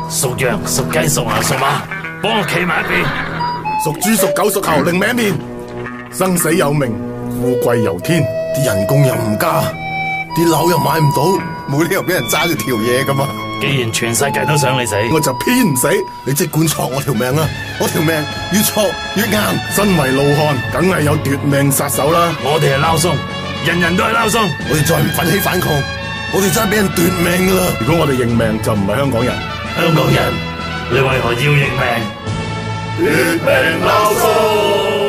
屬羊、屬雞、屬牛、屬馬，幫我企埋一邊。 屬豬、屬狗、屬猴，另名一面。生死有命，富貴由天，啲人工又唔加，啲樓又買唔到，冇理由俾人揸住條嘢噶嘛。 既然全世界都想你死， 我就偏唔死。你即管戳我條命啊！我條命越戳越硬。身為老漢，梗係有奪命殺手啦。 我哋係撈鬆，人人都係撈鬆。 我哋再唔奮起反抗，我哋真係俾人奪命噶啦！如果我哋認命，就唔係香港人。 香港人，你為何要認命？奪命撈鬆。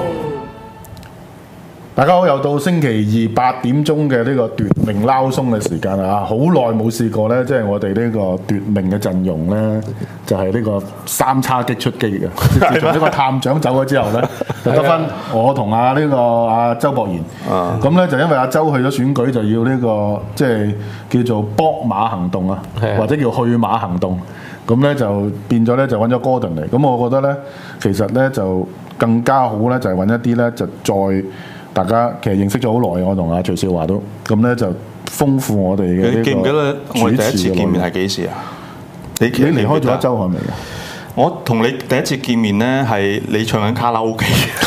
大家好，又到星期二8點鐘嘅呢個奪命撈鬆嘅時間啊！好耐冇試過咧，即係我哋呢個奪命嘅陣容咧，就係呢個三叉戟出擊嘅。自從呢個探長走咗之後咧，就得翻我同呢個阿周博賢。咁咧就因為阿周去咗選舉，就要呢個即係叫做搏馬行動啊，或者叫去馬行動。咁咧就變咗咧就揾咗 Gordon 嚟。咁我覺得咧，其實咧就更加好咧，就係揾一啲咧就再。大家其實認識咗好耐，我同阿徐少華都咁咧就豐富我哋嘅呢個。 你記唔記得我哋第一次見面係幾時啊？你離開咗一週係咪㗎？ 我同你第一次見面咧係你唱緊卡拉 OK，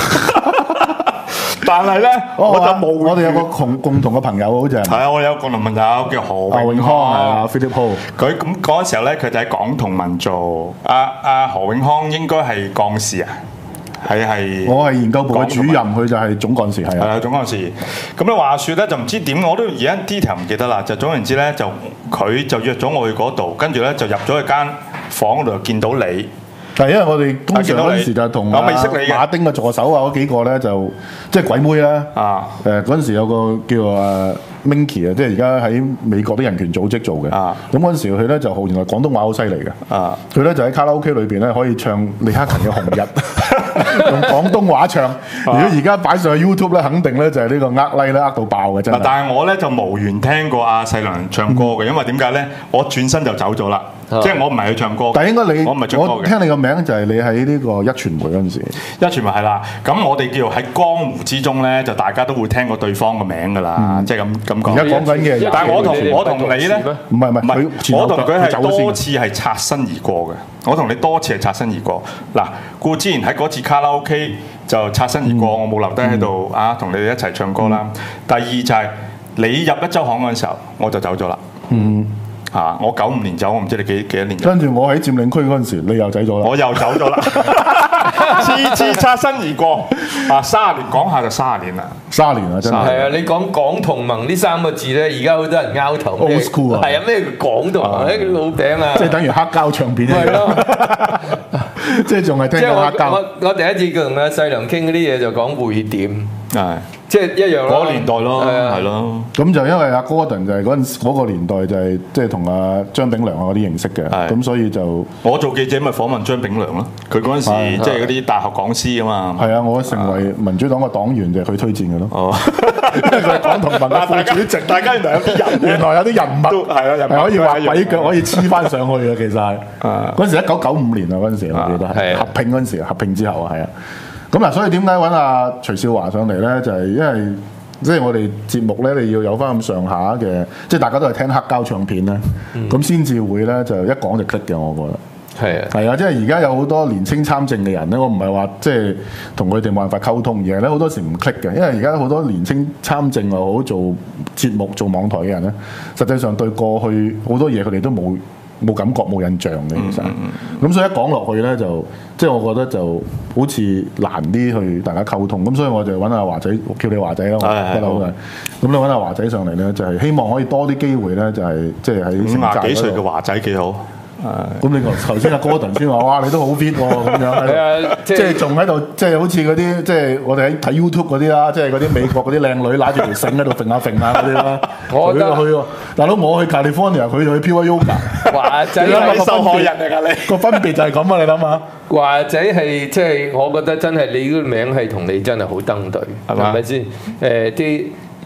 但係咧我就冇。 我哋有個共同嘅朋友好似係。 係啊，我有個共同朋友叫何永康係啊 ，Philip Ho。 佢咁嗰時候咧，佢就喺港同盟做。阿何永康應該係幹事啊。係我係研究部嘅主任，佢就係總幹事，係啊， 總幹事。咁你話説咧，就唔知點，我都而家 detail 唔記得啦。就總言之咧，就佢就約咗我去嗰度，跟住咧就入咗去間房嗰度見到你。 但係因為我哋通常嗰陣時就同馬丁嘅助手啊嗰幾個咧就即係鬼妹啦。嗰陣時有個叫Minky 啊，即係而家喺美國啲人權組織做嘅。咁嗰陣時佢咧就原來廣東話好犀利嘅。佢咧就喺卡拉 OK 裏邊咧可以唱李克勤嘅《紅日》。用廣東話唱，如果而家擺上去 YouTube 咧，肯定咧就係呢個like 咧到爆嘅真係。 但係我咧就無緣聽過阿細良唱歌嘅，因為點解咧？我轉身就走咗啦，即係我唔係去唱歌。 但係應該我唔係唱歌嘅。 我聽你個名就係你喺呢個壹傳媒嗰陣時。 壹傳媒係啦，咁我哋叫做喺江湖之中咧，就大家都會聽過對方嘅名㗎啦，即係咁講。 而家講緊嘅， 但係我同你咧， 唔係， 我同佢係多次係擦身而過嘅。我同你多次係擦身而過。嗱，故之前喺嗰次卡拉 OK 就擦身而過，我冇留低喺度同你哋一齊唱歌啦。第二就係你入一週行嗰陣時候，我就走咗啦。我95年走，我唔知你幾多年。 跟住我喺佔領區嗰陣時，你又走咗啦。 我又走咗啦，次擦身而過。30年講下就30年啦 ，30年啊真係。 係啊，你講港同盟呢3個字咧，而家好多人拗頭。 Old school 啊。 係啊，咩叫港同盟？啲老餅啊。 即係等於黑膠唱片。 係咯。 即係仲係聽過黑膠。 我第一次同阿細良傾嗰啲嘢就講匯點。 係。 即係一樣嗰個年代咯，係咯。 咁就因為阿 Gordon 就係嗰個年代就係即係同阿張炳良啊嗰啲認識嘅，咁所以就我做記者咪訪問張炳良咯。佢嗰陣時即係嗰啲大學講師啊嘛。 係啊，我成為民主黨嘅黨員就係佢推薦嘅咯。哦，因為佢係港同盟嘅副主席。 大家原來有啲人， 原來有啲人物係可以畫鬼腳，可以黐翻上去嘅。其實係嗰陣時1995年啊，嗰陣時我記得係合併嗰陣時，合併之後啊，係啊。咁嗱，所以點解揾阿徐少華上嚟咧？就係因為即係我哋節目咧，你要有翻咁上下嘅，即係大家都係聽黑膠唱片咧，咁先至會咧就一講就 click 嘅，我覺得。係啊，即係而家有好多年青參政嘅人咧，我唔係話即係同佢哋冇辦法溝通，而係咧好多時唔 click 嘅，因為而家好多年青參政又好做節目做網台嘅人咧，實際上對過去好多嘢佢哋都冇感覺冇印象嘅，其實咁所以一講落去咧就即係我覺得就好似難啲去大家溝通，咁所以我就揾阿華仔，叫你華仔啦，我得啦，咁你揾阿華仔上嚟咧，就係希望可以多啲機會咧，就係即係喺 50幾歲嘅華仔幾好。 咁你頭先阿 Gordon 先話，哇你都好 fit 喎咁樣，即係仲喺度，即係好似嗰啲即係我哋喺睇 YouTube 嗰啲啦，即係嗰啲美國嗰啲靚女揦住條繩喺度揈下揈下嗰啲啦。我覺得去喎，大佬我去 California，佢就去 Pure Yoga。華仔係受害人嚟㗎你。個分別就係咁啊！你諗下， 華仔係即係我覺得真係你嗰個名係同你真係好登對，係咪先？啲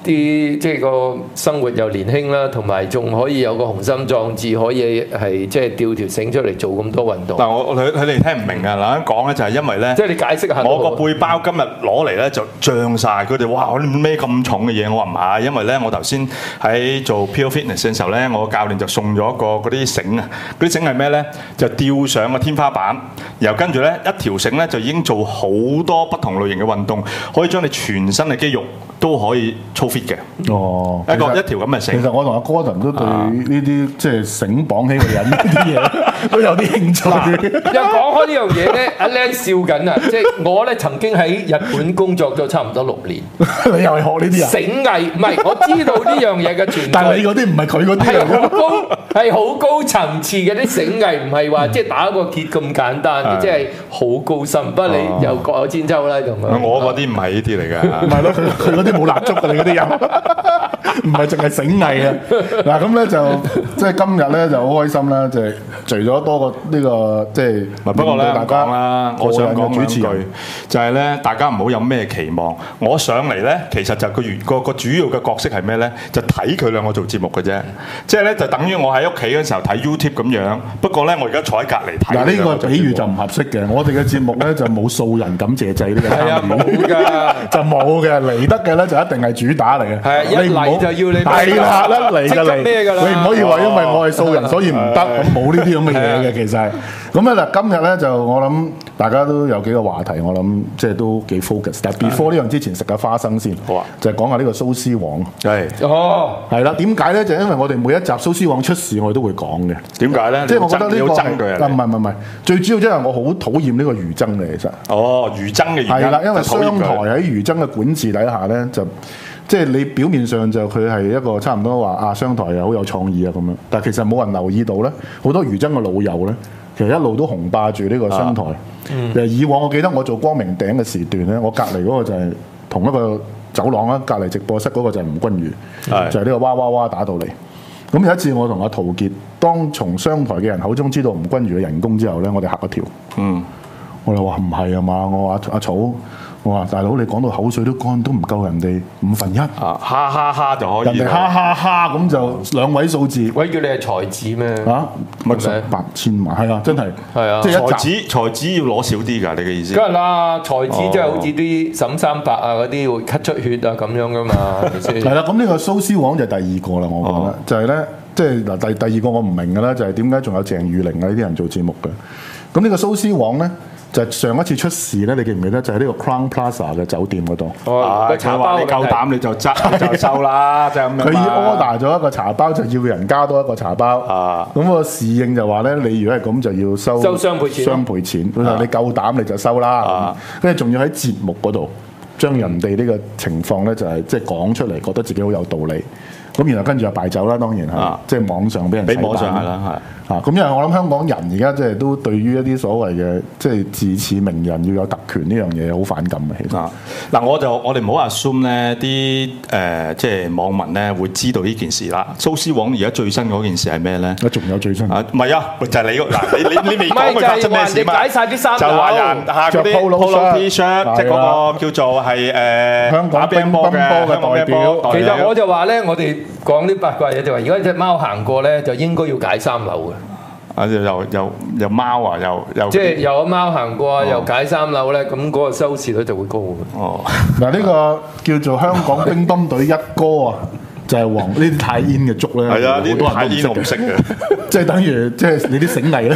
啲即係個生活又年輕啦，同埋仲可以有個雄心壯志，可以係即係吊條繩出嚟做咁多運動。 但佢哋聽唔明啊！嗱，講咧就係因為咧， 即係你解釋下。 我個背包今日攞嚟咧就脹晒，佢哋哇！你孭咁重嘅嘢？我話唔係，因為咧我頭先喺做 Pure Fitness 嘅時候咧，我教練就送咗個嗰啲繩啊，嗰啲繩係咩咧？就吊上個天花板，然後跟住咧一條繩咧就已經做好多不同類型嘅運動，可以將你全身嘅肌肉都可以操 fit 嘅。 哦， 一條咁嘅繩。 其實我同阿 Gordon 都對呢啲即係繩綁起個人呢啲嘢都有啲興趣。 又講開呢樣嘢咧，阿靚笑緊啊！即係我咧曾經喺日本工作咗差唔多6年。 你又係學呢啲啊？ 繩藝唔係，我知道呢樣嘢嘅存在。 但係你嗰啲唔係佢嗰啲係好高層次嘅啲繩藝，唔係話即係打個結咁簡單嘅，即係好高深。不過你又各有千秋啦咁樣。 我嗰啲唔係呢啲嚟㗎。 唔係咯，佢嗰啲冇蠟燭㗎，你嗰啲有。唔係淨係繩藝啊！嗱咁咧就即係今日咧就好開心啦，就係除咗多個呢個即係， 不過咧大家啦，我想講主持兩句，就係咧大家唔好有咩期望。我上嚟咧，其實就個主要嘅角色係咩咧？就睇佢兩個做節目嘅啫。即係咧就等於我喺屋企嗰時候睇 YouTube 咁樣。不過咧我而家坐喺隔離睇。嗱呢個比喻就唔合適嘅。我哋嘅節目咧就冇素人感謝祭呢個參與， 冇㗎， 就冇嘅。嚟得嘅咧就一定係主打嚟嘅。 係一嚟就要你係啦，一嚟就嚟。 咩㗎啦？ 你唔可以話因為我係素人所以唔得，咁冇呢啲咁嘅嘢嘅其實係。咁咧嗱，今日咧就我諗大家都有幾個話題，我諗即係都幾 focus。但係 before 呢樣之前食下花生先，好啊，就係講下呢個蘇絲黃。 係係啦，點解咧？就因為我哋每一集蘇絲黃出事，我哋都會講嘅。 點解咧？ 即係我覺得呢個係唔係，最主要即係我好討厭呢個餘爭嘅其實。 哦，餘爭嘅原因係啦，因為商台喺餘爭嘅管治底下咧，就即係你表面上就佢係一個差唔多話啊，商台又好有創意啊咁樣，但係其實冇人留意到咧，好多餘爭嘅老友咧，其實一路都紅霸住呢個商台。以往我記得我做光明頂嘅時段咧，我隔離嗰個就係同一個走廊啦，隔離直播室嗰個就係吳君如，就係呢個哇哇哇打到嚟。咁有一次我同阿陶傑，當從商台嘅人口中知道吳君如嘅人工之後咧，我哋嚇一跳。我哋話唔係啊嘛，我話阿草。我話大佬，你講到口水都乾，都唔夠人哋1/5 哈哈哈就可以。 人哋哈哈哈咁就2位數字。 喂，叫你係才子咩？ 乜8千萬？係啊，真係。係啊，即係才子要攞少啲㗎，你嘅意思？ 梗係啦，才子即係好似啲沈三白啊嗰啲會咳出血啊咁樣㗎嘛，係咪先？ 係啦，咁呢個蘇絲黃就係第二個啦，我覺得就係咧，即係嗱第二個我唔明㗎啦，就係點解仲有鄭裕玲啊呢啲人做節目嘅？咁呢個蘇絲黃咧？就上一次出事咧，你記唔記得？就喺呢個 Crown Plaza 嘅酒店嗰度。 佢話你夠膽你就執就收啦，就咁樣。 佢已 order 咗一個茶包，就要人加多一個茶包。咁個侍應就話咧，你如果係咁就要收雙倍錢。 雙倍錢。佢話你夠膽你就收啦。跟住仲要喺節目嗰度將人哋呢個情況咧，就係即係講出嚟，覺得自己好有道理。咁然後跟住就敗走啦，當然係，即係網上俾人洗版。 網上係啦，係。 咁因為我諗香港人而家即係都對於一啲所謂嘅即係自恃名人要有特權呢樣嘢好反感嘅，其實。 嗱，我哋唔好 assume 咧啲即係網民咧會知道呢件事啦。蘇絲黃而家最新嗰件事係咩咧？ 仲有最新？ 唔係啊，就係你嗱，你未講佢發生咩事嘛？ 解曬啲衫就話人着 polo T-shirt，即係嗰個叫做係香港乒乓波嘅代表。 其實我就話咧，我哋講啲八卦嘢就話，如果隻貓行過咧，就應該要解3樓嘅。 又貓啊，又即係有貓行過啊，又解3樓咧，咁嗰個收視率就會高嘅。 嗱呢個叫做香港乒乓隊一哥啊，就係黃呢啲太煙嘅足咧， 係啊，呢啲太煙我唔識嘅， 即係等於即係你啲繩藝咧。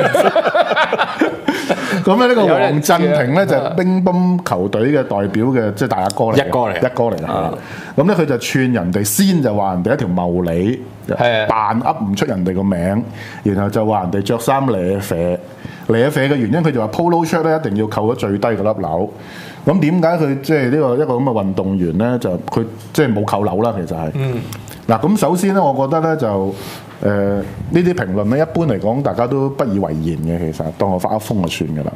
咁咧呢個黃鎮廷咧就係乒乓球隊嘅代表嘅，即係大阿哥嚟，一哥嚟啦。咁咧佢就串人哋先，就話人哋一條茂利，扮噏唔出人哋個名，然後就話人哋着衫瀨啡嘅原因，佢就話 polo shirt 咧一定要扣咗最低嗰粒鈕。咁點解佢即係呢個一個咁嘅運動員咧，就佢即係冇扣鈕啦？其實係。嗱咁首先咧，我覺得咧就呢啲評論咧，一般嚟講大家都不以為然嘅，其實當我發噏風就算㗎啦。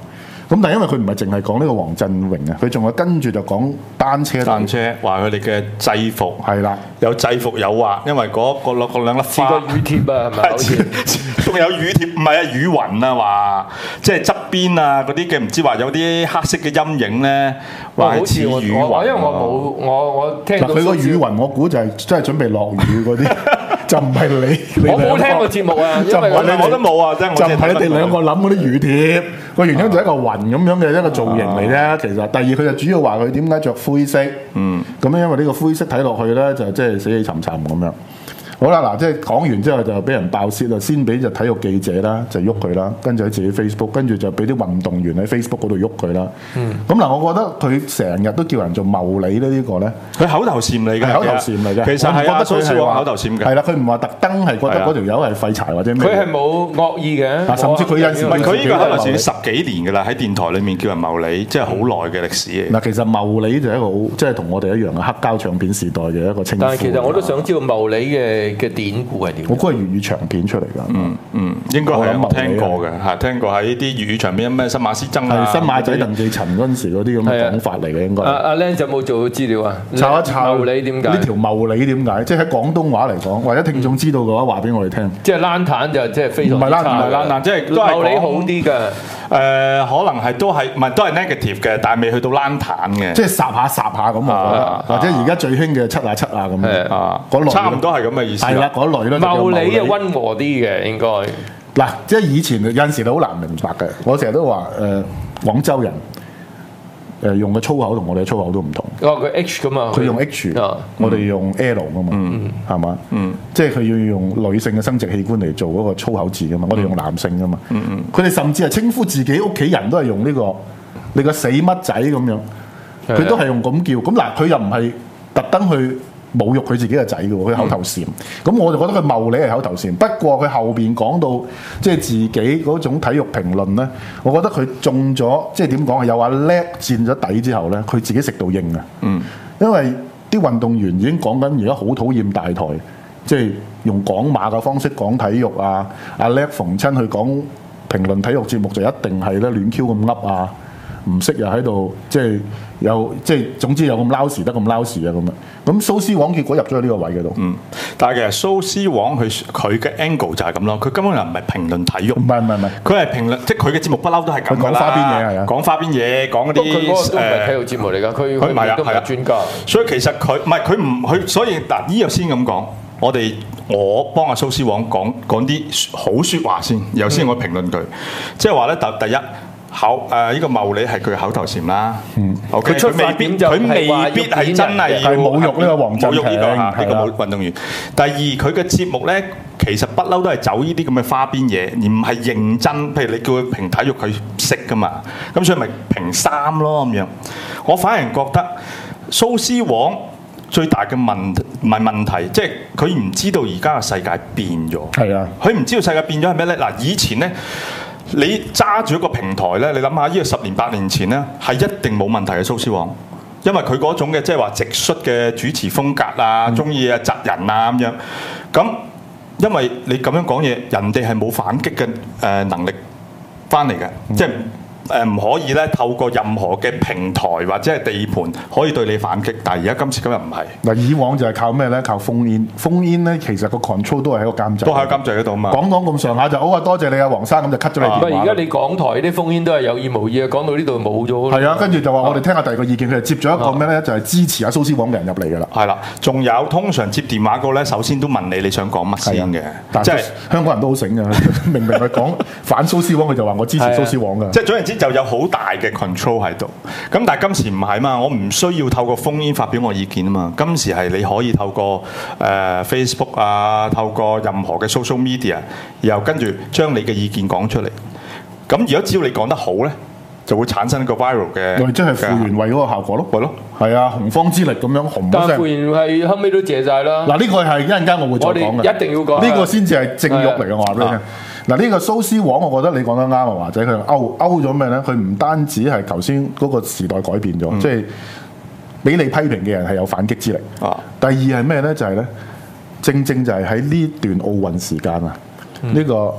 咁但係因為佢唔係淨係講呢個黃鎮榮啊，佢仲有跟住就講單車話佢哋嘅制服係啦， 有制服誘惑，因為嗰兩粒花， 個乳貼啊，係咪？好似仲有乳貼，唔係啊，乳暈啊，話即係側邊啊嗰啲嘅，唔知話有啲黑色嘅陰影咧，話係似乳暈。 因為我聽到佢個乳暈，我估就係真係準備落雨嗰啲。就唔係你我冇聽過節目啊，因為我都冇啊， 就唔係你哋兩個諗嗰啲乳貼，個原因就係一個雲咁樣嘅一個造型嚟啫。其實第二佢就主要話佢點解着灰色，咁因為呢個灰色睇落去咧就即係死氣沉沉咁樣。好啦，嗱，即係講完之後就俾人爆泄啦，先俾就體育記者啦，就喐佢啦，跟住喺自己 Facebook， 跟住就俾啲運動員喺 Facebook 嗰度喐佢啦。咁嗱，我覺得佢成日都叫人做茂利呢個咧， 佢口頭禪嚟嘅， 口頭禪嚟嘅。 其實係蘇斯王口頭禪嘅。 係啦，佢唔話特登係覺得嗰條友係廢柴或者咩。 佢係冇惡意嘅。 甚至佢有時佢呢個口頭禪10幾年㗎啦，喺電台裡面叫人茂利，即係好耐嘅歷史嚟。 嗱，其實茂利就係一個好，即係同我哋一樣嘅黑膠唱片時代嘅一個稱呼。 但係其實我都想知道茂利嘅典故。 我估係粵語長片出嚟㗎， 應該係我聽過嘅，係聽過喺啲粵語長片咩新馬師曾啊， 新馬仔鄧寄塵嗰陣時嗰啲咁嘅講法嚟嘅應該。 阿 Len 有冇做資料啊？ 抄一抄茂利點解？ 呢條茂利點解？即係喺廣東話嚟講，或者聽眾知道嘅話，話俾我哋聽。 即係冷淡就即係非常之差。 唔係冷淡，即係都係茂利好啲㗎。 可能係都係唔係都係 negative 嘅，但係未去到冷淡嘅。 即係霎下咁啊，或者而家最興嘅七啊咁樣，嗰類差唔多係咁嘅意思。 係啦，嗰類咯。 茂利啊溫和啲嘅應該。 嗱，即係以前有陣時都好難明白嘅。我成日都話廣州人用嘅粗口同我哋嘅粗口都唔同。 佢 H 咁啊， 佢用 H，我哋用 L 噶嘛，係嘛？即係佢要用女性嘅生殖器官嚟做嗰個粗口字噶嘛，我哋用男性噶嘛。佢哋甚至係稱呼自己屋企人都係用呢個你個死乜仔咁樣，佢都係用咁叫。咁嗱，佢又唔係特登去侮辱佢自己嘅仔嘅喎，佢口頭禪。咁我就覺得佢茂利係口頭禪。不過佢後邊講到即係自己嗰種體育評論咧，我覺得佢中咗，即係點講啊？有話叻佔咗底之後咧，佢自己食到應啊。因為啲運動員已經講緊而家好討厭大台，即係用講馬嘅方式講體育啊。阿叻逢親去講評論體育節目就一定係咧亂 Q 咁噏啊，唔識又喺度即係有即係總之有咁撈時得咁撈時啊咁樣。咁蘇斯黃結果入咗呢個位嗰度。 但係其實蘇斯黃佢嘅 angle 就係咁咯，佢根本就唔係評論體育。 唔係， 佢係評論，即係佢嘅節目不嬲都係咁㗎啦。講花邊嘢係啊，講花邊嘢，講嗰啲佢嗰個都唔係體育節目嚟㗎，佢唔係專家。 所以其實佢所以嗱，呢個先咁講。我幫阿蘇斯黃講啲好説話先，然後先我評論佢。即係話咧，第一。呢個茂利係佢嘅口頭禪啦。佢未必係真係要侮辱呢個黃鎮廷呢個運動員。第二，佢嘅節目咧，其實不嬲都係走呢啲咁嘅花邊嘢，而唔係認真。譬如你叫佢評體育，佢識噶嘛。咁所以咪評衫咯咁樣。我反而覺得蘇斯黃最大嘅唔係問題，即係佢唔知道而家嘅世界變咗。係啊，佢唔知道世界變咗係咩咧？嗱，以前咧。你揸住一個平台咧，你諗下，呢個10年8年前咧，係一定冇問題嘅蘇斯黃，因為佢嗰種嘅即係話直率嘅主持風格啊，中意啊窒人啊咁樣。咁因為你咁樣講嘢，人哋係冇反擊嘅能力翻嚟嘅，即係唔可以咧透過任何嘅平台或者係地盤可以對你反擊。但係而家今時今日唔係。嗱， 以往就係靠咩咧？靠烽煙。烽煙咧，其實個 control 都係喺個監製。 都喺監製嗰度嘛。 講咁上下就好啊！多謝你啊，黃生，咁就 cut 咗你電話。 而家你港台啲烽煙都係有意無意啊，講到呢度冇咗。 係啊，跟住就話我哋聽下第二個意見，佢就接咗一個咩咧？就係支持阿蘇斯黃嘅人入嚟㗎啦。 係啦，仲有通常接電話個咧，首先都問你想講乜先嘅。 即係香港人都好醒㗎，明明係講反蘇斯黃，佢就話我支持蘇斯黃㗎。 即係總言之，就有好大嘅 control 喺度，咁但係今時唔係嘛，我唔需要透過烽煙發表我意見啊嘛。今時係你可以透過Facebook 啊，透過任何嘅 social media， 然後跟住將你嘅意見講出嚟。咁如果只要你講得好咧，就會產生一個 viral 嘅， 即係傅園慧嗰個效果咯。係咯，係啊，洪荒之力咁樣紅。 但係傅園慧後尾都謝晒啦。 嗱，呢個係一陣間我會再講嘅， 一定要講。 呢個先至係正肉嚟嘅，我話俾你聽。嗱，呢個蘇斯黃，我覺得你講得啱啊，華仔，佢勾咗咩咧？佢唔單止係頭先嗰個時代改變咗，即係俾你批評嘅人係有反擊之力。第二係咩咧？就係咧，正就係喺呢段奧運時間啊，呢個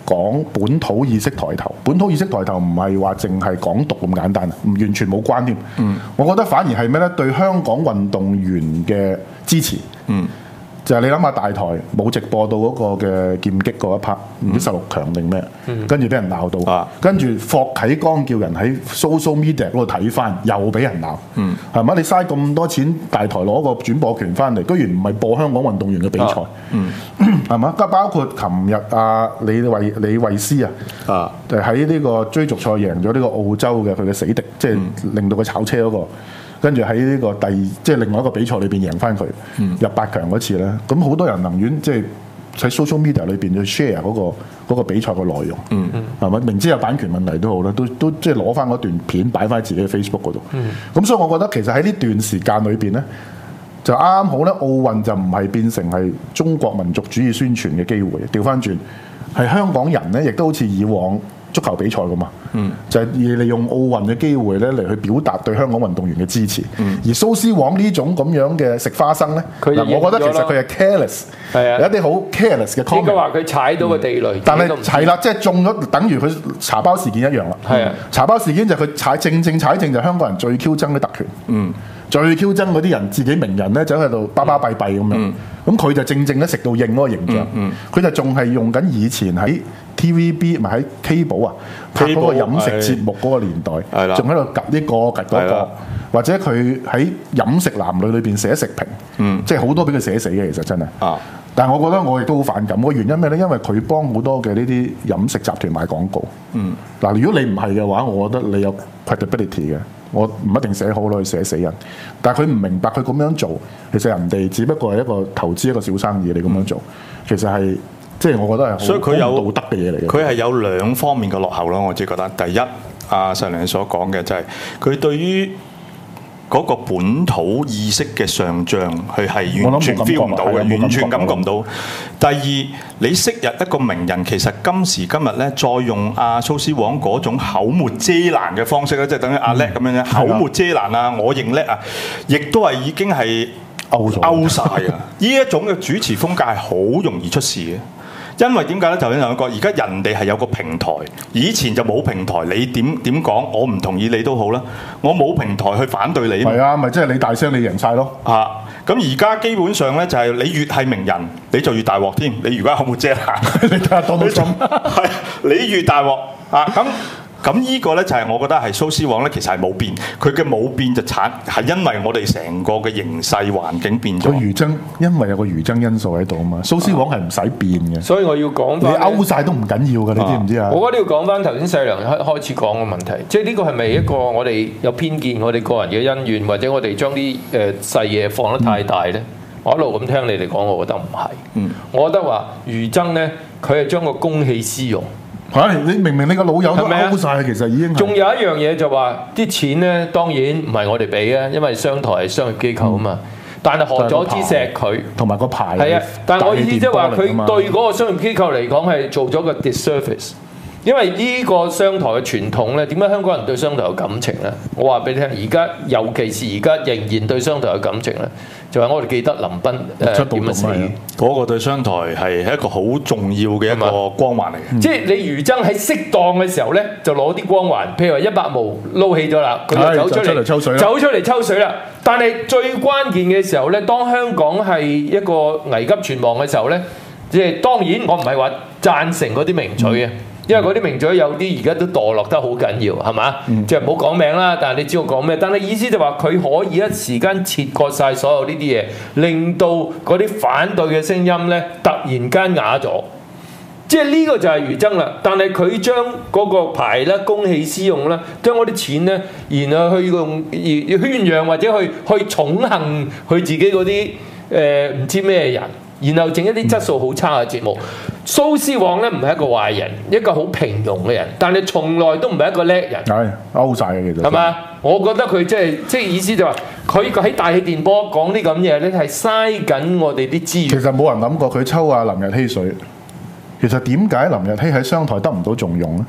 講本土意識抬頭。本土意識抬頭唔係話淨係港獨咁簡單啊，唔完全冇關添。我覺得反而係咩咧？對香港運動員嘅支持。就係你諗下大台冇直播到嗰個嘅劍擊嗰一 part，唔知16強定咩，跟住俾人鬧到，跟住霍啟剛叫人喺 social media 嗰度睇翻，又俾人鬧，係咪？你嘥咁多錢大台攞個轉播權翻嚟，居然唔係播香港運動員嘅比賽，係嘛？包括琴日李慧詩就喺呢個追逐賽贏咗呢個澳洲嘅佢嘅死敵，即係令到佢炒車嗰個。跟住喺呢個即係另外一個比賽裏邊贏翻佢入8強嗰次咧，咁好多人寧願即係喺 social media 裏邊去 share 嗰個比賽嘅內容，係咪？明知有版權問題都好啦，都即係攞翻嗰段片擺翻喺自己嘅 Facebook 嗰度。咁所以我覺得其實喺呢段時間裏邊咧，就啱啱好咧，奧運就唔係變成係中國民族主義宣傳嘅機會，調翻轉係香港人咧，亦都好似以往足球比賽咁嘛，就係利用奧運嘅機會咧嚟去表達對香港運動員嘅支持。而蘇斯黃呢種咁樣嘅食花生咧，我覺得其實佢係 careless，有一啲好 careless 嘅 comment。應該話佢踩到個地雷，但係係啦，即係中咗，等於佢茶包事件一樣啦。係啊，茶包事件就係佢踩正就香港人最 Q 憎嘅特權。最 Q 憎嗰啲人自己名人咧，走喺度巴巴閉閉咁樣。咁佢就正咧食到應嗰個形象。佢就仲係用緊以前喺 TVB 咪喺 K 寶啊拍嗰個飲食節目嗰個年代，仲喺度及呢個及嗰個，或者佢喺飲食男女裏邊寫食評，即係好多俾佢寫死嘅，其實真係。但係我覺得我亦都好反感。個原因咩咧？因為佢幫好多嘅呢啲飲食集團賣廣告。嗱，如果你唔係嘅話，我覺得你有 credibility 嘅。我唔一定寫好咯，去寫死人。但係佢唔明白佢咁樣做，其實人哋只不過係一個投資一個小生意，你咁樣做，其實係即係我覺得係好唔道德嘅嘢嚟嘅。 佢係有兩方面嘅落後咯，我自己覺得。第一，阿石良所講嘅就係佢對於嗰個本土意識嘅上漲，佢係完全 feel 唔到嘅，完全感覺唔到。第二，你昔日一個名人，其實今時今日咧，再用阿蘇斯黃嗰種口沒遮攔嘅方式咧，即係等於阿叻咁樣咧，口沒遮攔啊，我認叻啊，亦都係已經係勾晒啊！呢一種嘅主持風格係好容易出事嘅。因為點解咧？頭先有講，而家人哋係有個平台，以前就冇平台。你點講，我唔同意你都好啦。我冇平台去反對你。 係啊，咪即係你大聲，你贏晒咯。 咁而家基本上咧，就係你越係名人，你就越大鑊添。你如果口沒遮攔， 你睇下當到咁， 係你越大鑊啊！咁呢個咧就係我覺得係蘇斯黃咧，其實係冇變，佢嘅冇變就係因為我哋成個嘅形勢環境變咗。 餘爭，因為有個餘爭因素喺度啊嘛。蘇斯黃係唔使變嘅， 所以我要講翻， 你勾晒都唔緊要嘅，你知唔知啊？ 我覺得要講翻頭先細良開始講嘅問題，即係呢個係咪一個我哋有偏見，我哋個人嘅恩怨，或者我哋將啲細嘢放得太大咧？我一路咁聽你哋講，我覺得唔係。我覺得話餘爭咧，佢係將個公器私用。 你明明你個老友都勾晒，其實已經。仲有一樣嘢就話啲錢咧，當然唔係我哋俾啊，因為商台係商業機構啊嘛。但係學咗支石佢， 同埋個牌。 係啊，但係我意思即係話佢對嗰個商業機構嚟講係做咗個 disservice。因為呢個商台嘅傳統咧，點解香港人對商台有感情咧？我話俾你聽，而家尤其是而家仍然對商台有感情咧，就係我哋記得林彬點樣死， 嗰個對商台係一個好重要嘅一個光環嚟嘅。 即係你餘爭喺適當嘅時候咧，就攞啲光環，譬如話100毛撈起咗啦，佢就走出嚟抽水啦。但係最關鍵嘅時候咧，當香港係一個危急存亡嘅時候咧，即係當然我唔係話贊成嗰啲名嘴嘅。因為嗰啲名嘴有啲而家都墮落得好緊要，係嘛？即係唔好講名啦，但係你知我講咩？但係意思就話佢可以一時間切割晒所有呢啲嘢，令到嗰啲反對嘅聲音咧突然間啞咗。即係呢個就係餘爭啦。但係佢將嗰個牌咧公器私用啦，將嗰啲錢咧，然後去用宣揚或者去寵幸佢自己嗰啲唔知咩人。然後整一啲質素好差嘅節目。蘇斯黃咧唔係一個壞人，一個好平庸嘅人，但係從來都唔係一個叻人。 係勾晒嘅其實。係嘛？ 我覺得佢即係意思就話，佢喺大氣電波講啲咁嘢咧，係嘥緊我哋啲資源。 其實冇人諗過佢抽阿林日曦水。其實點解林日曦喺商台得唔到重用咧？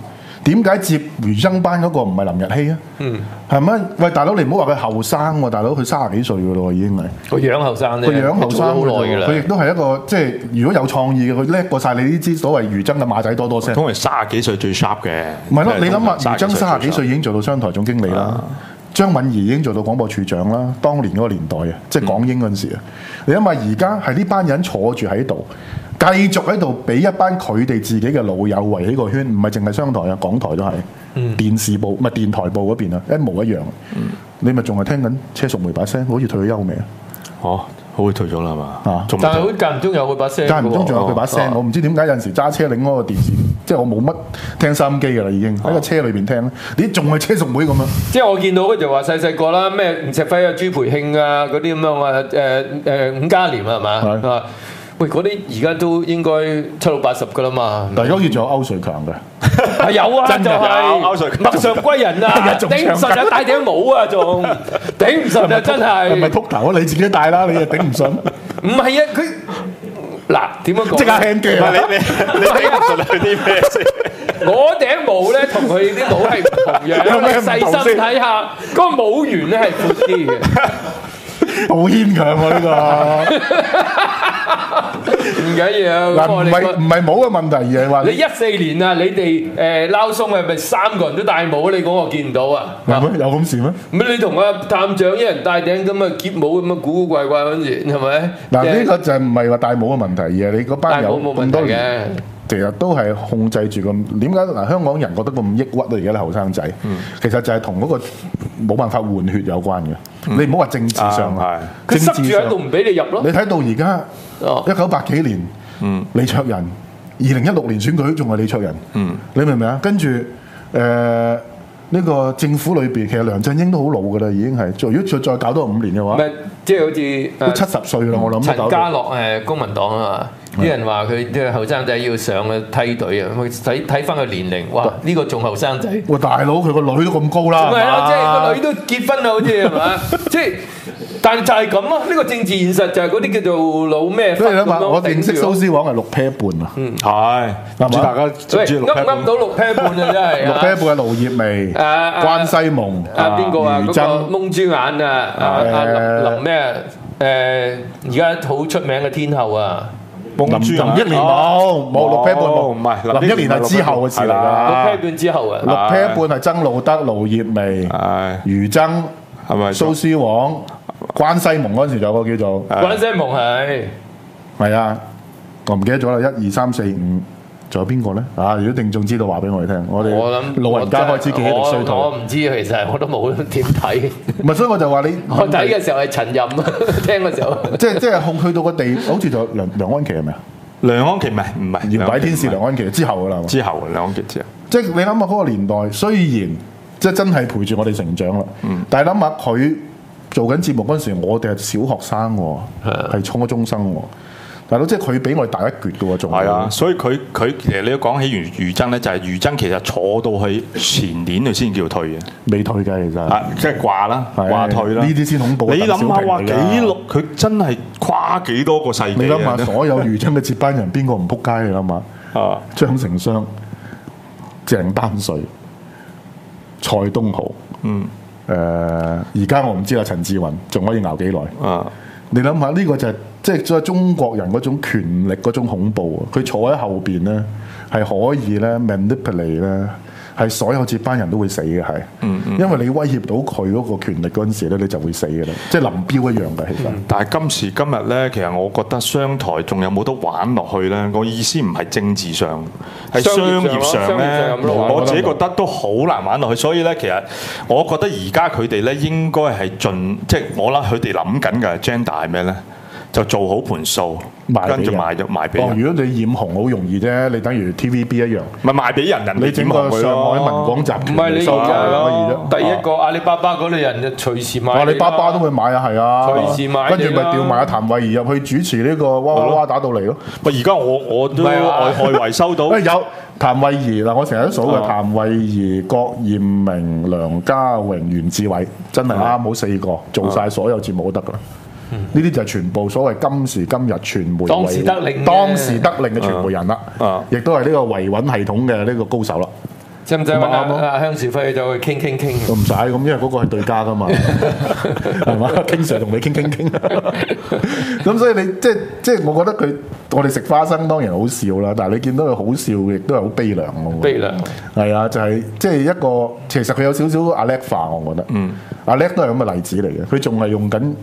點解接余爭班嗰個唔係林日曦啊？係咪？喂，大佬你唔好話佢後生喎，大佬佢30幾歲㗎咯，已經係個樣後生咧， 個樣後生好耐㗎啦。 佢亦都係一個即係如果有創意嘅，佢叻過晒你呢啲所謂余爭嘅馬仔多聲。 通常30幾歲最 sharp 嘅。唔係咯，你諗下余爭30幾歲已經做到商台總經理啦。張敏儀已經做到廣播處長啦，當年嗰個年代啊，即係港英嗰陣時啊，你諗下而家係呢班人坐住喺度，繼續喺度俾一班佢哋自己嘅老友圍起個圈，唔係淨係商台啊，港台都係，電視部唔係電台部嗰邊啊，一模一樣。你咪仲係聽緊車淑梅把聲，好似退咗休未啊？ 哦，好似退咗啦係嘛？ 但係好間唔中有佢把聲， 間唔中仲有佢把聲，我唔知點解有陣時揸車擰嗰個電視，即係我冇乜聽收音機㗎啦，已經喺個車裏邊聽。你仲係車淑梅咁樣？即係我見到佢就話細個啦，咩吳錫輝啊、朱培慶啊嗰啲咁樣啊，伍嘉廉啊係嘛？喂，嗰啲而家都應該70、80㗎啦嘛。 但係好似仲有歐瑞強嘅， 有啊，就係陌上歸人啊，頂唔順啊，戴頂帽啊，仲頂唔順啊，真係。 係咪禿頭啊？你自己戴啦，你又頂唔順。 唔係啊，佢嗱點樣講？ 即刻輕機啊！ 你頂唔順係啲咩先？ 我頂帽咧同佢啲帽係唔同樣，你細心睇下，嗰個帽緣咧係闊啲嘅。 好牽強喎呢個， 唔緊要。 嗱，唔係冇嘅問題，而係話你14年啊，你哋撈鬆係咪3個人都戴帽？你講我見唔到啊？ 有咩有咁事咩？ 咁你同阿探長一人戴頂咁嘅夾帽咁樣古古怪怪嗰陣時，係咪？ 嗱，呢個就唔係話戴帽嘅問題，而係你嗰班友咁多年，其實都係控制住咁。點解嗱？香港人覺得咁抑鬱啊？而家啲後生仔，其實就係同嗰個冇辦法換血有關嘅。你唔好話政治上啊， 佢塞住喺度唔俾你入咯。 你睇到而家1980幾年，李卓人2016年選舉仲係李卓人，你明唔明啊？跟住呢個政府裏邊，其實梁振英都好老㗎啦，已經係。如果再搞多5年嘅話， 即係好似都70歲啦，我諗。 陳家樂公民黨啊嘛。啲人話佢啲後生仔要上去梯隊啊！睇翻佢年齡，哇！呢個仲後生仔。 哇！大佬佢個女都咁高啦， 係啊，即係個女都結婚啦，好似係嘛？即係，但係就係咁咯。呢個政治現實就係嗰啲叫做老咩？ 所以你話我認識蘇絲黃係6 pair 半啊。 係，唔知大家知唔知6 pair 半？ 噏到6 pair 半啊！真係。 6 pair 半係盧業薇、關西蒙、 邊個啊？ 余嗰個蒙豬眼啊！林咩？而家好出名嘅天后啊！ 林憶蓮冇6 pair 半冇，唔係林憶蓮係之後嘅事嚟㗎。 6 pair 半之後啊 ，6 pair 半係曾路德、盧業薇、余爭係咪？蘇絲黃、關西蒙嗰陣時就有個叫做關西蒙係啊，我唔記得咗啦，1、2、3、4、5。仲有邊個咧？啊！如果聽眾知道話俾我哋聽，我諗老人家開始記憶力衰退。 我唔知其實我都冇點睇。 唔係，所以我就話你。 我睇嘅時候係陳任啊，聽嘅時候。 即係去到個地，好似就梁安琪係咪啊？ 梁安琪唔係搖擺天使梁安琪之後㗎啦。 之後梁安琪之後。即係你諗下嗰個年代，雖然即係真係陪住我哋成長啦，但係諗下佢做緊節目嗰陣時，我哋係小學生喎，係初中生喎。大佬，即係佢比我哋大一橛嘅喎，仲係啊！所以佢其實你都講起余爭咧，就係余爭其實坐到去前年佢先叫退嘅， 未退嘅其實。 即係掛啦，掛退啦。 呢啲先恐怖。 你諗下話紀錄，佢真係跨幾多個世紀。 你諗下所有余爭嘅接班人，邊個唔撲街？你諗下啊，張成湘、鄭丹瑞、蔡東豪，而家我唔知啦，陳志雲仲可以熬幾耐啊？你諗下呢個就係。即係中國人嗰種權力嗰種恐怖啊！佢坐喺後邊咧，係可以咧 manipulate 咧，係所有接班人都會死嘅，係。因為你威脅到佢嗰個權力嗰陣時咧，你就會死嘅啦。即係林彪一樣嘅，其實。 但係今時今日咧，其實我覺得商台仲有冇得玩落去咧？我意思唔係政治上，係商業上咧，我自己覺得都好難玩落去。所以咧，其實我覺得而家佢哋咧應該係即係我諗佢哋諗緊嘅 agenda 係咩咧？就做好盤數，跟住賣俾人。 如果你染紅好容易啫，你等於 TVB 一樣， 咪賣俾人，你整個上海文廣集團， 唔係你第一個阿里巴巴嗰啲人就隨時買。 阿里巴巴都會買啊，係啊， 隨時買。 跟住咪調埋阿譚慧儀入去主持呢個哇哇哇打到嚟咯。 咪而家我都外圍收到有譚慧儀嗱，我成日都數嘅譚慧儀、郭艷明、梁家榮、袁志偉，真係啱好4個做晒所有節目都得㗎啦。呢啲就係全部所謂今時今日傳媒當時得令嘅傳媒人啦， 亦都係呢個維穩系統嘅呢個高手啦。 使唔使揾阿鄉事輝就去傾？ 都唔使咁，因為嗰個係對家噶嘛，係嘛？King Sir同你傾。咁所以你即係我覺得我哋食花生當然好笑啦，但係你見到佢好笑亦都係好悲涼喎。 悲涼係啊，就係即係一個其實佢有少少阿叻化，我覺得。阿叻都係咁嘅例子嚟嘅，佢仲係用緊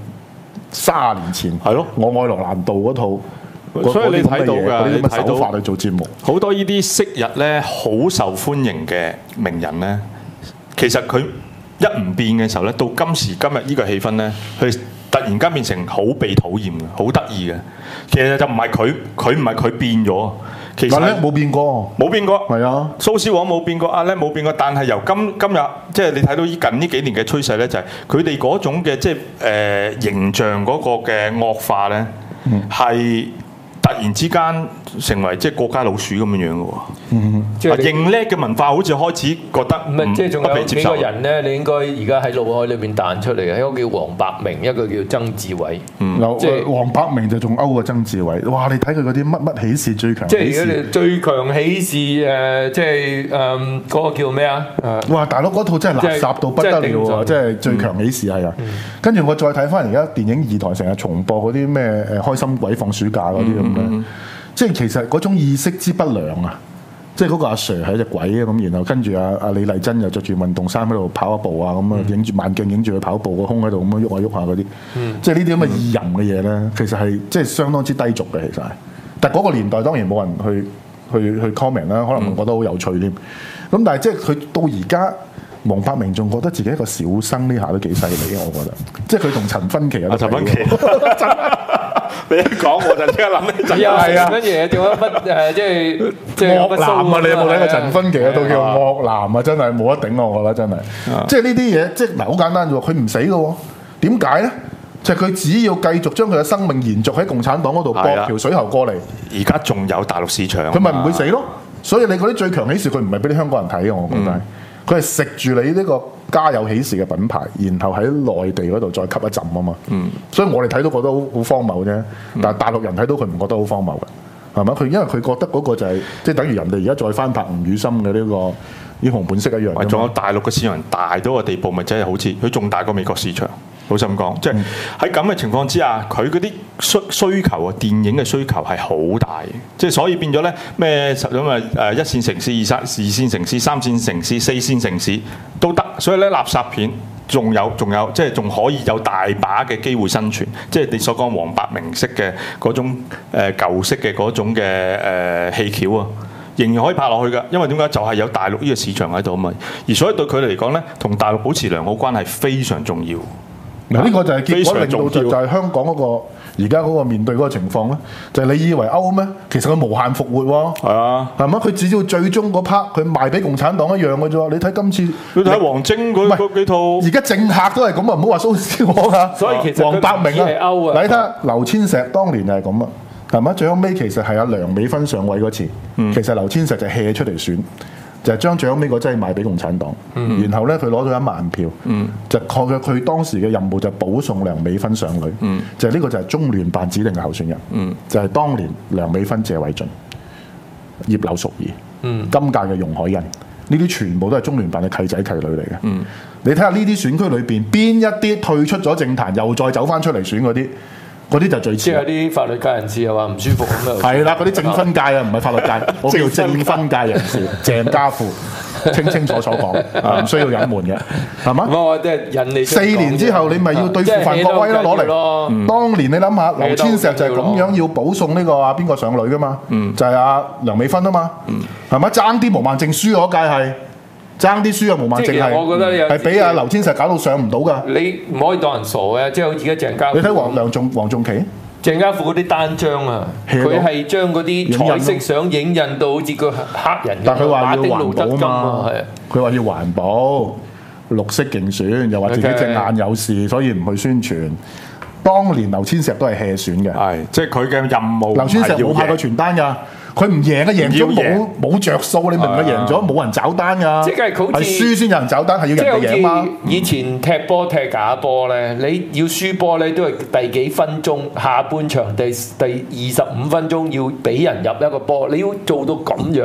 30年前係咯，我愛羅蘭道嗰套。 所以你睇到㗎， 你睇到手法去做節目， 好多呢啲昔日咧好受歡迎嘅名人咧，其實佢一唔變嘅時候咧，到今時今日呢個氣氛咧，佢突然間變成好被討厭嘅，好得意嘅。其實就唔係佢唔係佢變咗，其實咧冇變過，係啊， 蘇施黃冇變過，阿叻冇變過，但係由今日即係你睇到近呢幾年嘅趨勢咧，就係佢哋嗰種嘅即係形象嗰個嘅惡化咧，係。突然之間成為即係過街老鼠咁樣樣嘅喎，即係認叻嘅文化好似開始覺得唔即係仲有幾個人咧？你應該而家喺腦海裏邊彈出嚟嘅，一個叫黃百鳴，一個叫曾志偉。 即係黃百鳴就仲勾過曾志偉。哇！你睇佢嗰啲乜喜事最強喜事， 即係而家最強喜事即係嗰個叫咩啊？ 哇！大佬嗰套真係垃圾到不得了喎！即係最強喜事係啊。跟住我再睇翻而家電影二台成日重播嗰啲咩開心鬼放暑假嗰啲咁。即係其實嗰種意識之不良啊！即係嗰個阿 Sir 係隻鬼啊咁，然後跟住阿李麗珍又着住運動衫喺度跑一步啊咁啊，影住慢鏡影住佢跑步個胸喺度咁樣喐下喐下嗰啲，即係呢啲咁嘅意淫嘅嘢咧，其實係即係相當之低俗嘅其實係。但係嗰個年代當然冇人去 comment 啦，可能覺得好有趣添。咁但係即係佢到而家，黃百鳴仲覺得自己一個小生呢下都幾犀利啊！我覺得，即係佢同陳勳奇有得比。陳勳奇。 你一講我就即刻諗起陳係啊，跟住仲有乜即係惡男啊！你有冇睇過陳勳奇嗰套叫惡男啊？真係冇得頂我覺得真係。即係呢啲嘢，即係嗱好簡單啫喎，佢唔死嘅喎。點解咧？就係佢只要繼續將佢嘅生命延續喺共產黨嗰度，駁條水喉過嚟。 而家仲有大陸市場， 佢咪唔會死咯？所以你嗰啲最強喜事，佢唔係俾啲香港人睇嘅，我覺得。佢係食住你呢個家有喜事嘅品牌，然後喺內地嗰度再吸一浸啊嘛。所以我哋睇到覺得好荒謬啫。但係大陸人睇到佢唔覺得好荒謬嘅，係咪？佢因為佢覺得嗰個就係即係等於人哋而家再翻拍吳宇森嘅呢個英雄本色一樣。 仲有大陸嘅市場大到個地步，咪真係好似佢仲大過美國市場。老實咁講，即係喺咁嘅情況之下，佢嗰啲需求啊，電影嘅需求係好大嘅，即係所以變咗咧咩咁啊一線城市、二線城市、三線城市、四線城市都得，所以咧垃圾片仲有即係仲可以有大把嘅機會生存，即係你所講黃百鳴式嘅嗰種舊式嘅嗰種嘅戲橋啊。仍然可以拍落去㗎，因為點解？就係有大陸呢個市場喺度啊嘛，而所以對佢嚟講咧，同大陸保持良好關係非常重要。 嗱，呢個就係結果令到就係香港嗰個而家嗰個面對嗰個情況咧，就係你以為歐咩？其實佢無限復活喎。係啊，係咪？佢只要最終嗰 part 佢賣俾共產黨一樣嘅啫。你睇今次， 你睇王晶嗰幾套， 而家政客都係咁啊！唔好話蘇施黃啊， 所以其實黃百鳴係歐啊。 你睇下劉千石當年就係咁啊，係咪？最後尾其實係阿梁美芬上位嗰次，其實劉千石就 hea 出嚟選。就係將最後尾個劑賣俾共產黨，然後咧佢攞咗1萬票，就確佢當時嘅任務就保送梁美芬上女，就係呢個就係中聯辦指定嘅候選人，就係當年梁美芬、謝偉俊、葉劉淑儀、今屆嘅容海恩，呢啲全部都係中聯辦嘅契仔契女嚟嘅。你睇下呢啲選區裏邊，邊一啲退出咗政壇又再走翻出嚟選嗰啲？嗰啲就最似， 即係啲法律界人士又話唔舒服咁樣。 係啦，嗰啲政分界啊，唔係法律界，我叫政分界人士，鄭家富清清楚楚講，唔需要隱瞞嘅，係嘛？ 我即係人哋 4年之後，你咪要對付范國威啦，攞嚟。當年你諗下，劉千石就係咁樣要保送呢個啊邊個上女噶嘛？就係阿梁美芬啊嘛，係咪？爭啲毛孟靜輸嗰屆係。爭啲輸啊！毛孟靜係俾阿劉千石搞到上唔到㗎。 你唔可以當人傻嘅，即係好似而家鄭家富。 你睇黃仲琪、 鄭家富嗰啲單張啊，佢係將嗰啲彩色相影印到好似個黑人咁。 但佢話要環保嘛， 佢話要環保、綠色競選，又話自己隻眼有事，所以唔去宣傳。當年劉千石都係 hea 選嘅， 係即係佢嘅任務。 劉千石冇派過傳單㗎。佢唔贏啊！贏咗冇着數，你明唔明？贏咗冇人找單㗎， 即係好似輸先有人找單，係要人哋贏嘛。 以前踢波踢假波咧，你要輸波咧都係第幾分鐘，下半場第25分鐘要俾人入一個波，你要做到咁樣。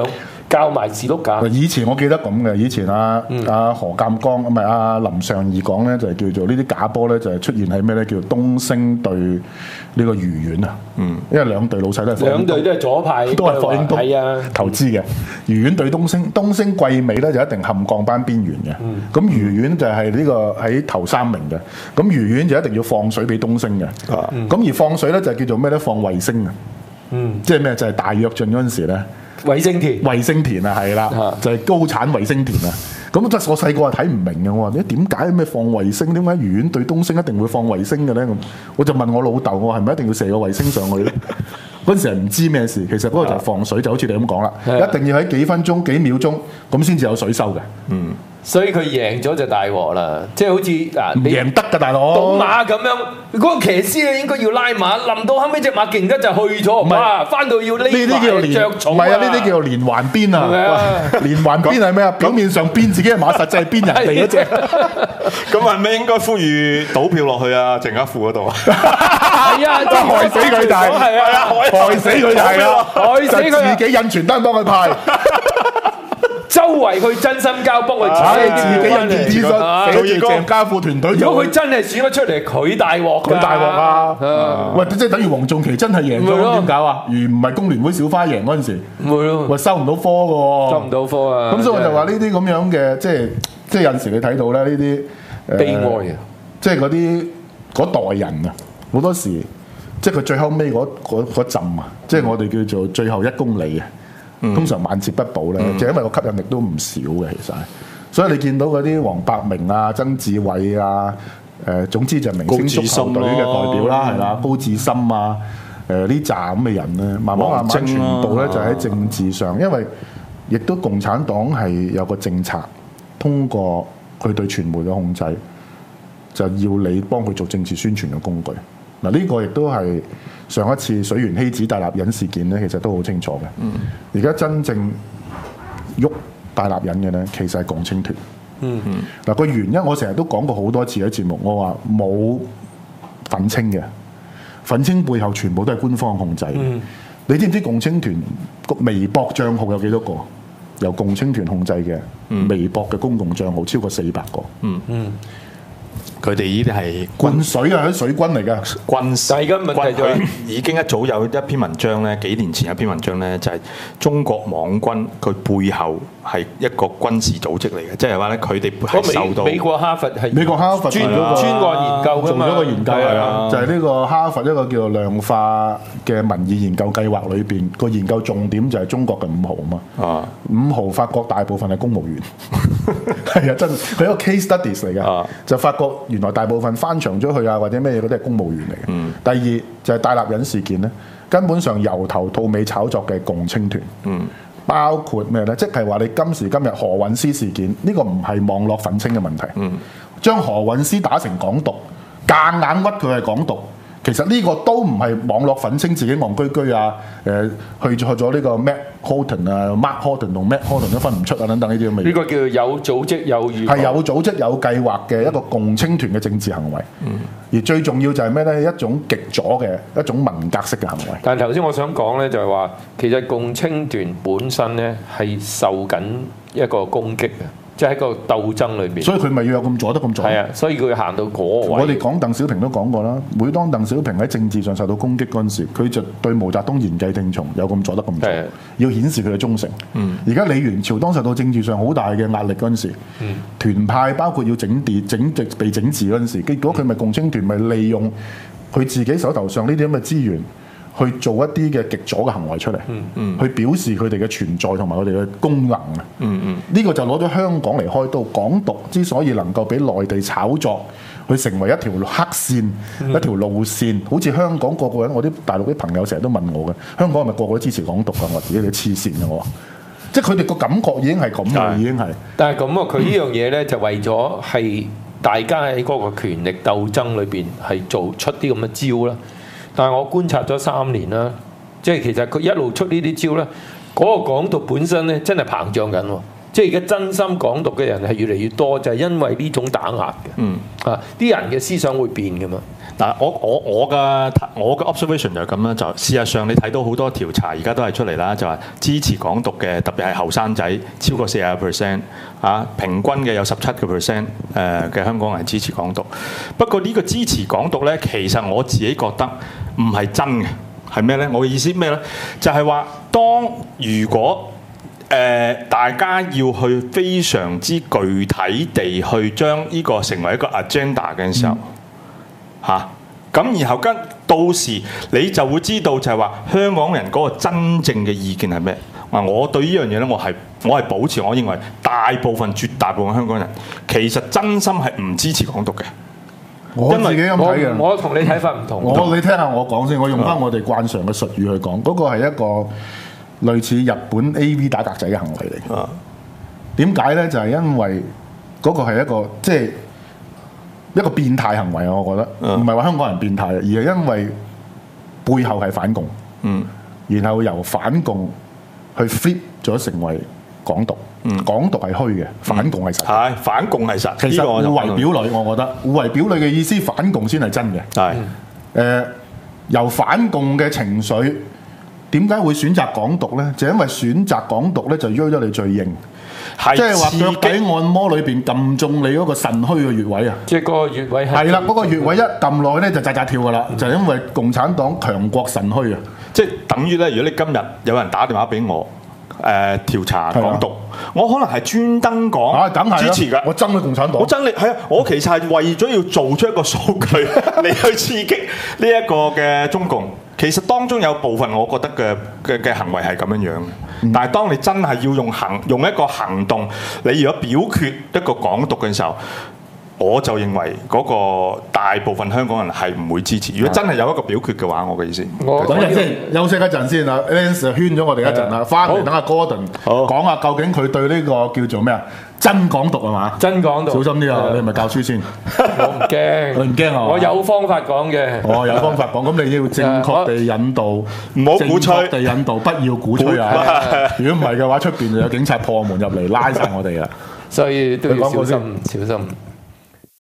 教埋士碌架。 以前我記得咁嘅，以前阿何鑑江唔係阿林尚義講咧，就係叫做呢啲假波咧，就係出現喺咩咧？叫東昇對呢個愉園啊。因為兩隊老細都係兩隊都係左派， 都係霍英東投資嘅。愉園對東昇，東昇季尾咧就一定陷降班邊緣嘅。咁愉園就係呢個喺頭3名嘅。咁愉園就一定要放水俾東昇嘅。咁而放水咧就叫做咩咧？放衛星啊。即係咩？就係大躍進嗰陣時咧。 衛星田啊， 係啦，就係高產衛星田啊。咁即係我細個係睇唔明嘅，我話點解咩放衛星？點解愉園對東昇一定會放衛星嘅咧？咁我就問我老豆，我係咪一定要射個衛星上去咧？嗰陣時係唔知咩事，其實嗰個就係放水，就好似你咁講啦，一定要喺幾分鐘、幾秒鐘咁先至有水收嘅。 所以佢贏咗就大鑊啦，即係好似嗱， 唔贏得㗎大佬。 賭馬咁樣，嗰個騎師咧應該要拉馬，臨到後尾隻馬勁得就去咗，哇！翻到要匿埋着草。唔係啊，呢啲叫做連環鞭啊！連環鞭係咩啊？表面上鞭自己嘅馬，實際係鞭人哋嗰隻。 咁係咪應該呼籲賭票落去啊？鄭家富嗰度啊？ 係啊， 真係害死佢就係， 係啊， 害死佢就係啦， 害死佢， 自己印傳單幫佢派。 周圍去真心交幫佢自己印傳資訊，寫住鄭家富團隊。 如果佢真係選咗出嚟，佢大鑊， 佢大鑊啊！喂，即係等於黃仲琪真係贏咗，點搞啊？而唔係工聯會小花贏嗰陣時， 唔會咯。 喂，收唔到科嘅喎， 收唔到科啊！ 咁所以我就話呢啲咁樣嘅，即係有陣時你睇到咧呢啲悲哀啊！ 即係嗰代人啊，好多時即係佢最後尾嗰陣啊，即係我哋叫做最後1公里啊。通常晚節不保咧，就因為個吸引力都唔少嘅，其實。所以你見到嗰啲黃百鳴啊、曾志偉啊，總之就係明星足球隊嘅代表啦，係啦，高志森啊，呢紮咁嘅人咧，慢慢全部咧就喺政治上，因為亦都共產黨係有個政策，通過佢對傳媒嘅控制，就要你幫佢做政治宣傳嘅工具。嗱，呢個亦都係上一次水源希子戴立忍事件咧，其實都好清楚嘅。而家真正喐戴立忍嘅咧，其實係共青團。嗱，個原因我成日都講過好多次喺節目，我話冇憤青嘅，憤青背後全部都係官方控制。你知唔知共青團個微博帳號有幾多個？由共青團控制嘅微博嘅公共帳號超過400個。 佢哋呢啲係軍水啊，啲水軍嚟㗎。 軍， 但係而家問題就係已經一早有一篇文章咧，幾年前一篇文章咧，就係中國網軍佢背後係一個軍事組織嚟嘅，即係話咧佢哋係受到美國哈佛係美國哈佛專案研究做咗個研究係啊，就係呢個哈佛一個叫做量化嘅民意研究計劃裏邊個研究重點就係中國嘅5豪啊嘛。5豪法國大部分係公務員，係啊，真佢一個 case studies 嚟嘅，就發覺原來大部分翻牆咗去啊或者咩嘢嗰啲係公務員嚟嘅。第二就係戴立忍事件咧，根本上由頭到尾炒作嘅共青團。包括咩咧？即係話你今時今日何韻詩事件，呢個唔係網絡憤青嘅問題。將何韻詩打成港獨，夾硬屈佢係港獨，其實呢個都唔係網絡憤青自己戇居居啊！去咗呢個 Matt Horton 啊 ，Mark Horton 同 Matt Horton 都分唔出啊，等等呢啲咁嘅。 呢個叫做有組織有預， 係有組織有計劃嘅一個共青團嘅政治行為。而最重要就係咩咧？一種極左嘅一種文革式嘅行為。 但係頭先我想講咧，就係話其實共青團本身咧係受緊一個攻擊嘅。即係喺個鬥爭裏邊， 所以佢咪要有咁左得咁左？ 係啊，所以佢行到嗰位。 我哋講鄧小平都講過啦，每當鄧小平喺政治上受到攻擊嗰陣時，佢就對毛澤東言繼聽從，有咁左得咁左，要顯示佢嘅忠誠。而家李元朝當受到政治上好大嘅壓力嗰陣時，團派包括要被整治嗰陣時，結果佢咪共青團咪利用佢自己手頭上呢啲咁嘅資源。去做一啲嘅極左嘅行為出嚟，去表示佢哋嘅存在同埋佢哋嘅功能啊！呢個就攞咗香港嚟開刀。港獨之所以能夠俾內地炒作，去成為一條黑線、一條路線，好似香港個個人，我啲大陸啲朋友成日都問我嘅，香港係咪個個都支持港獨啊？我自己你黐線嘅我話，即係佢哋個感覺已經係咁啦，已經係。 但係咁啊，佢呢樣嘢咧就為咗係大家喺嗰個權力鬥爭裏邊係做出啲咁嘅招啦。但係我觀察咗3年啦，即係其實佢一路出呢啲招咧，嗰個港獨本身咧真係膨脹緊喎， 即係而家真心港獨嘅人係越嚟越多，就係因為呢種打壓嘅。啲人嘅思想會變㗎嘛。 嗱，我嘅 observation 就係咁啦，就事實上你睇到好多調查而家都係出嚟啦，就話支持港獨嘅，特別係後生仔超過40%，平均嘅有17%嘅香港人支持港獨。不過呢個支持港獨咧，其實我自己覺得唔係真嘅，係咩咧？我嘅意思咩咧？就係話如果大家要去非常之具體地去將呢個成為一個 agenda 嘅時候。咁然後到時你就會知道就係話香港人嗰個真正嘅意見係咩？我對呢樣嘢咧，我係保持，我認為絕大部分香港人其實真心係唔支持港獨嘅。 我自己咁睇嘅， 我同你睇法唔同。 你聽下我講先，我用翻我哋慣常嘅術語去講，嗰個係一個類似日本 AV 打格仔嘅行為嚟嘅。點解咧？就係因為嗰個係一個即係。一個變態行為啊！我覺得唔係話香港人變態，而係因為背後係反共，然後由反共去 flip 咗成為港獨。港獨係虛嘅，反共係實。係反共係實。 其實互為表裏，我覺得互為表裏嘅意思，反共先係真嘅。由反共嘅情緒，點解會選擇港獨咧？就因為選擇港獨咧，就約咗你最硬。即係話腳底按摩裏邊撳中你嗰個腎虛嘅穴位啊！ 即係嗰個穴位係啦，嗰個穴位一撳落去咧就扎扎跳噶啦，就係因為共產黨強國腎虛啊！ 即係等於咧，如果你今日有人打電話俾我，調查港獨，我可能係專登講支持㗎。 我憎你共產黨， 我憎你係啊！我其實係為咗要做出一個數據嚟去刺激呢一個嘅中共。其實當中有部分我覺得嘅行為係咁樣樣嘅，但係當你真係要用一個行動，你如果表決一個港獨嘅時候，我就認為嗰個大部分香港人係唔會支持。如果真係有一個表決嘅話，我嘅意思。 等陣先，休息一陣先啊 Lance 就圈咗我哋一陣啦，翻嚟等阿 Gordon 講下究竟佢對呢個叫做咩啊？真港獨係嘛？ 真港獨， 小心啲啊！你係咪教書先？ 我唔驚， 你唔驚啊？ 我有方法講嘅。 有方法講，咁你要正確地引導， 唔好鼓吹。 正確地引導，不要鼓吹啊！如果唔係嘅話，出邊就有警察破門入嚟拉晒我哋啦。 所以都要小心，小心。